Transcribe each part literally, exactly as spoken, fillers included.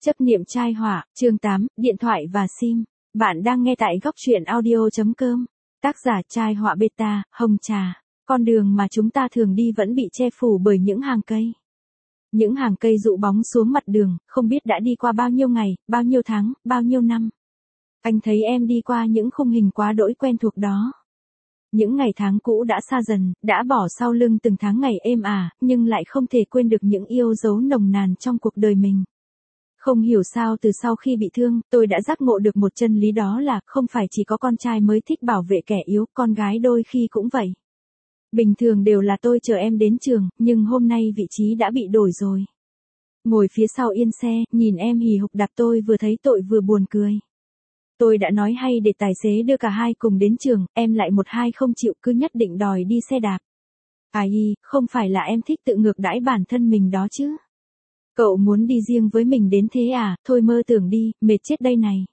Chấp niệm trai họa, chương tám, điện thoại và sim. Bạn đang nghe tại góc truyện audio chấm com. Tác giả trai họa beta, Hồng Trà. Con đường mà chúng ta thường đi vẫn bị che phủ bởi những hàng cây. Những hàng cây rụ bóng xuống mặt đường, không biết đã đi qua bao nhiêu ngày, bao nhiêu tháng, bao nhiêu năm. Anh thấy em đi qua những khung hình quá đỗi quen thuộc đó. Những ngày tháng cũ đã xa dần, đã bỏ sau lưng từng tháng ngày êm ả, nhưng lại không thể quên được những yêu dấu nồng nàn trong cuộc đời mình. Không hiểu sao từ sau khi bị thương, tôi đã giác ngộ được một chân lý, đó là không phải chỉ có con trai mới thích bảo vệ kẻ yếu, con gái đôi khi cũng vậy. Bình thường đều là tôi chờ em đến trường, nhưng hôm nay vị trí đã bị đổi rồi. Ngồi phía sau yên xe, nhìn em hì hục đạp tôi vừa thấy tội vừa buồn cười. Tôi đã nói hay để tài xế đưa cả hai cùng đến trường, em lại một hai không chịu, cứ nhất định đòi đi xe đạp. Ai, không phải là em thích tự ngược đãi bản thân mình đó chứ. Cậu muốn đi riêng với mình đến thế à, thôi mơ tưởng đi, mệt chết đây này.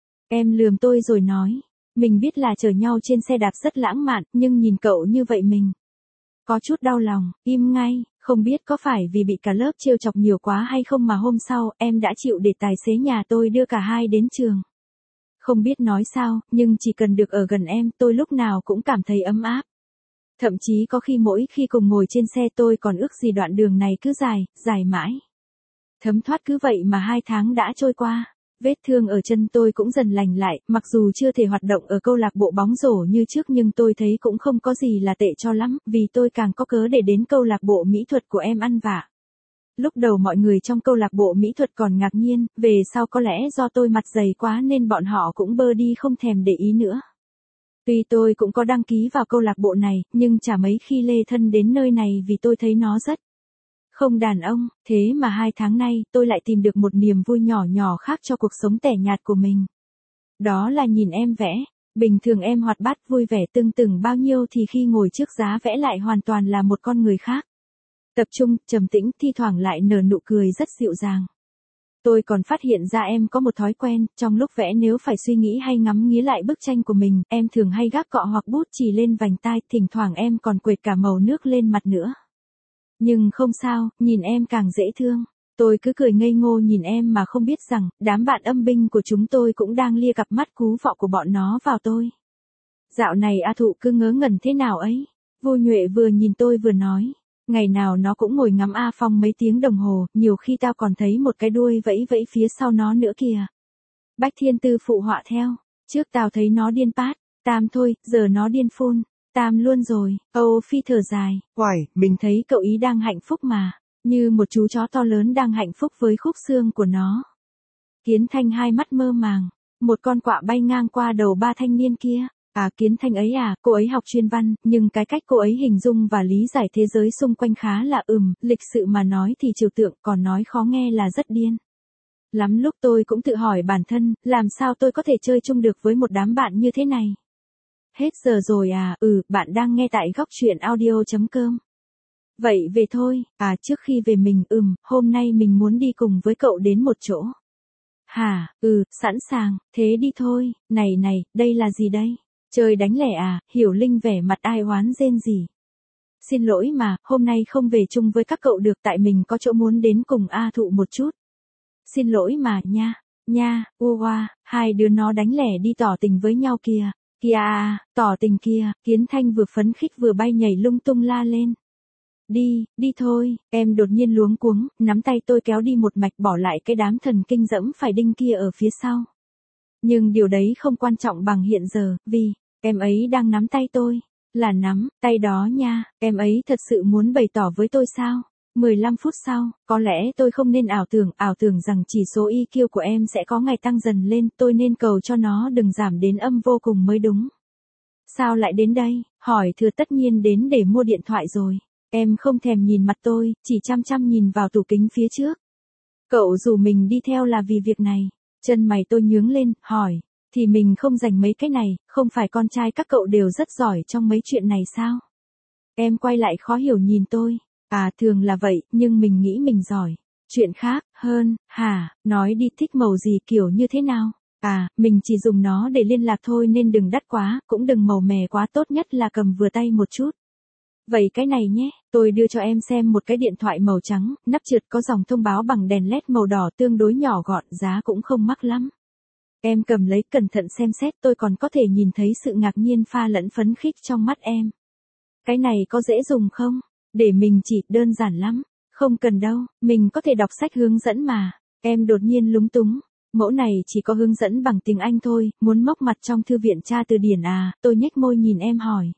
Em lườm tôi rồi nói, mình biết là chở nhau trên xe đạp rất lãng mạn, nhưng nhìn cậu như vậy mình có chút đau lòng, im ngay, không biết có phải vì bị cả lớp trêu chọc nhiều quá hay không mà hôm sau em đã chịu để tài xế nhà tôi đưa cả hai đến trường. Không biết nói sao, nhưng chỉ cần được ở gần em tôi lúc nào cũng cảm thấy ấm áp. Thậm chí có khi mỗi khi cùng ngồi trên xe tôi còn ước gì đoạn đường này cứ dài, dài mãi. Thấm thoát cứ vậy mà hai tháng đã trôi qua. Vết thương ở chân tôi cũng dần lành lại, mặc dù chưa thể hoạt động ở câu lạc bộ bóng rổ như trước nhưng tôi thấy cũng không có gì là tệ cho lắm, vì tôi càng có cớ để đến câu lạc bộ mỹ thuật của em ăn vạ. Lúc đầu mọi người trong câu lạc bộ mỹ thuật còn ngạc nhiên, về sau có lẽ do tôi mặt dày quá nên bọn họ cũng bơ đi không thèm để ý nữa. Tuy tôi cũng có đăng ký vào câu lạc bộ này, nhưng chả mấy khi lê thân đến nơi này vì tôi thấy nó rất không đàn ông, thế mà hai tháng nay tôi lại tìm được một niềm vui nhỏ nhỏ khác cho cuộc sống tẻ nhạt của mình. Đó là nhìn em vẽ. Bình thường em hoạt bát vui vẻ tưng tửng bao nhiêu thì khi ngồi trước giá vẽ lại hoàn toàn là một con người khác. Tập trung, trầm tĩnh, thi thoảng lại nở nụ cười rất dịu dàng. Tôi còn phát hiện ra em có một thói quen, trong lúc vẽ nếu phải suy nghĩ hay ngắm nghía lại bức tranh của mình, em thường hay gác cọ hoặc bút chì lên vành tai, thỉnh thoảng em còn quệt cả màu nước lên mặt nữa. Nhưng không sao, nhìn em càng dễ thương. Tôi cứ cười ngây ngô nhìn em mà không biết rằng, đám bạn âm binh của chúng tôi cũng đang lia cặp mắt cú vọ của bọn nó vào tôi. Dạo này A Thụ cứ ngớ ngẩn thế nào ấy. Vô Nhuệ vừa nhìn tôi vừa nói. Ngày nào nó cũng ngồi ngắm A Phong mấy tiếng đồng hồ, nhiều khi tao còn thấy một cái đuôi vẫy vẫy phía sau nó nữa kìa. Bách Thiên Tư phụ họa theo. Trước tao thấy nó điên pát, tam thôi, giờ nó điên phun. Tam luôn rồi. Âu Phi thở dài. Uầy, mình thấy cậu ý đang hạnh phúc mà. Như một chú chó to lớn đang hạnh phúc với khúc xương của nó. Kiến Thanh hai mắt mơ màng. Một con quạ bay ngang qua đầu ba thanh niên kia. À, Kiến Thanh ấy à, cô ấy học chuyên văn, nhưng cái cách cô ấy hình dung và lý giải thế giới xung quanh khá là ừm, lịch sự mà nói thì trừu tượng, còn nói khó nghe là rất điên. Lắm lúc tôi cũng tự hỏi bản thân, làm sao tôi có thể chơi chung được với một đám bạn như thế này. Hết giờ rồi à, ừ, bạn đang nghe tại góc truyện audio chấm com. Vậy về thôi, à trước khi về mình, ừm, hôm nay mình muốn đi cùng với cậu đến một chỗ. Hả, ừ, sẵn sàng, thế đi thôi, này này, đây là gì đây? Chơi đánh lẻ à, Hiểu Linh vẻ mặt ai oán rên rỉ. Xin lỗi mà, hôm nay không về chung với các cậu được tại mình có chỗ muốn đến cùng A Thụ một chút. Xin lỗi mà, nha, nha, ua, hai đứa nó đánh lẻ đi tỏ tình với nhau kìa. Kìa à, tỏ tình kia, Kiến Thanh vừa phấn khích vừa bay nhảy lung tung la lên. Đi, đi thôi, em đột nhiên luống cuống, nắm tay tôi kéo đi một mạch bỏ lại cái đám thần kinh dẫm phải đinh kia ở phía sau. Nhưng điều đấy không quan trọng bằng hiện giờ, vì, em ấy đang nắm tay tôi. Là nắm, tay đó nha, em ấy thật sự muốn bày tỏ với tôi sao? mười lăm phút sau, có lẽ tôi không nên ảo tưởng, ảo tưởng rằng chỉ số i kiu của em sẽ có ngày tăng dần lên, tôi nên cầu cho nó đừng giảm đến âm vô cùng mới đúng. Sao lại đến đây? Hỏi Thừa tất nhiên đến để mua điện thoại rồi. Em không thèm nhìn mặt tôi, chỉ chăm chăm nhìn vào tủ kính phía trước. Cậu rủ mình đi theo là vì việc này. Chân mày tôi nhướng lên, hỏi, thì mình không dành mấy cái này, không phải con trai các cậu đều rất giỏi trong mấy chuyện này sao? Em quay lại khó hiểu nhìn tôi. À thường là vậy, nhưng mình nghĩ mình giỏi. Chuyện khác, hơn, hả, nói đi thích màu gì kiểu như thế nào? À, mình chỉ dùng nó để liên lạc thôi nên đừng đắt quá, cũng đừng màu mè quá, tốt nhất là cầm vừa tay một chút. Vậy cái này nhé, tôi đưa cho em xem một cái điện thoại màu trắng, nắp trượt có dòng thông báo bằng đèn led màu đỏ tương đối nhỏ gọn, giá cũng không mắc lắm. Em cầm lấy cẩn thận xem xét, tôi còn có thể nhìn thấy sự ngạc nhiên pha lẫn phấn khích trong mắt em. Cái này có dễ dùng không? Để mình chỉ, đơn giản lắm. Không cần đâu, mình có thể đọc sách hướng dẫn mà. Em đột nhiên lúng túng. Mẫu này chỉ có hướng dẫn bằng tiếng Anh thôi, muốn móc mặt trong thư viện tra từ điển à, tôi nhếch môi nhìn em hỏi.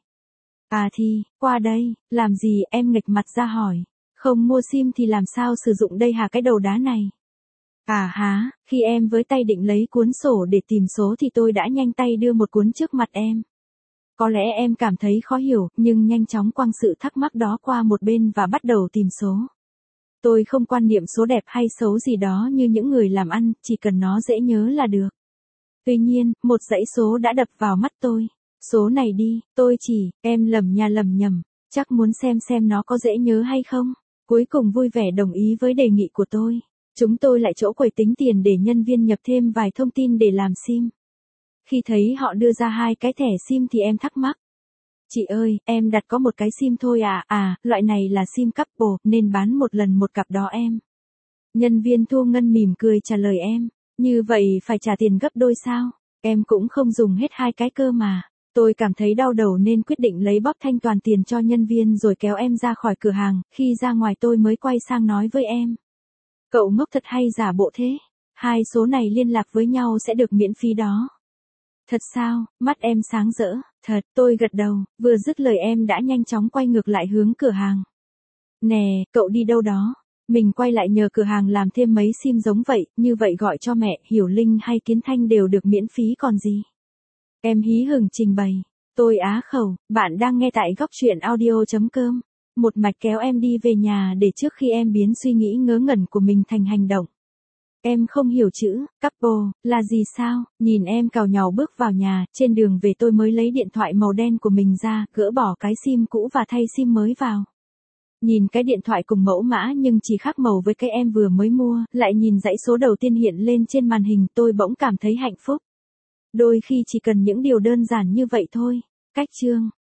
À thì, qua đây, làm gì, em nghịch mặt ra hỏi. Không mua sim thì làm sao sử dụng đây hả cái đầu đá này? À há, khi em với tay định lấy cuốn sổ để tìm số thì tôi đã nhanh tay đưa một cuốn trước mặt em. Có lẽ em cảm thấy khó hiểu, nhưng nhanh chóng quăng sự thắc mắc đó qua một bên và bắt đầu tìm số. Tôi không quan niệm số đẹp hay xấu gì đó như những người làm ăn, chỉ cần nó dễ nhớ là được. Tuy nhiên, một dãy số đã đập vào mắt tôi. Số này đi, tôi chỉ, em lầm nha lầm nhầm, chắc muốn xem xem nó có dễ nhớ hay không. Cuối cùng vui vẻ đồng ý với đề nghị của tôi. Chúng tôi lại chỗ quầy tính tiền để nhân viên nhập thêm vài thông tin để làm sim. Khi thấy họ đưa ra hai cái thẻ sim thì em thắc mắc. Chị ơi, em đặt có một cái sim thôi à, à, loại này là sim couple, nên bán một lần một cặp đó em. Nhân viên thu ngân mỉm cười trả lời em, như vậy phải trả tiền gấp đôi sao? Em cũng không dùng hết hai cái cơ mà. Tôi cảm thấy đau đầu nên quyết định lấy bóp thanh toàn tiền cho nhân viên rồi kéo em ra khỏi cửa hàng, khi ra ngoài tôi mới quay sang nói với em. Cậu ngốc thật hay giả bộ thế? Hai số này liên lạc với nhau sẽ được miễn phí đó. Thật sao? Mắt em sáng rỡ. Thật, tôi gật đầu, vừa dứt lời em đã nhanh chóng quay ngược lại hướng cửa hàng. Nè, cậu đi đâu đó? Mình quay lại nhờ cửa hàng làm thêm mấy sim giống vậy, như vậy gọi cho mẹ, Hiểu Linh hay Kiến Thanh đều được miễn phí còn gì. Em hí hửng trình bày. Tôi á khẩu, bạn đang nghe tại góc truyện audio chấm com. Một mạch kéo em đi về nhà để trước khi em biến suy nghĩ ngớ ngẩn của mình thành hành động. Em không hiểu chữ, couple, là gì sao? Nhìn em càu nhàu bước vào nhà, trên đường về tôi mới lấy điện thoại màu đen của mình ra, gỡ bỏ cái sim cũ và thay sim mới vào. Nhìn cái điện thoại cùng mẫu mã nhưng chỉ khác màu với cái em vừa mới mua, lại nhìn dãy số đầu tiên hiện lên trên màn hình, tôi bỗng cảm thấy hạnh phúc. Đôi khi chỉ cần những điều đơn giản như vậy thôi. Cách chương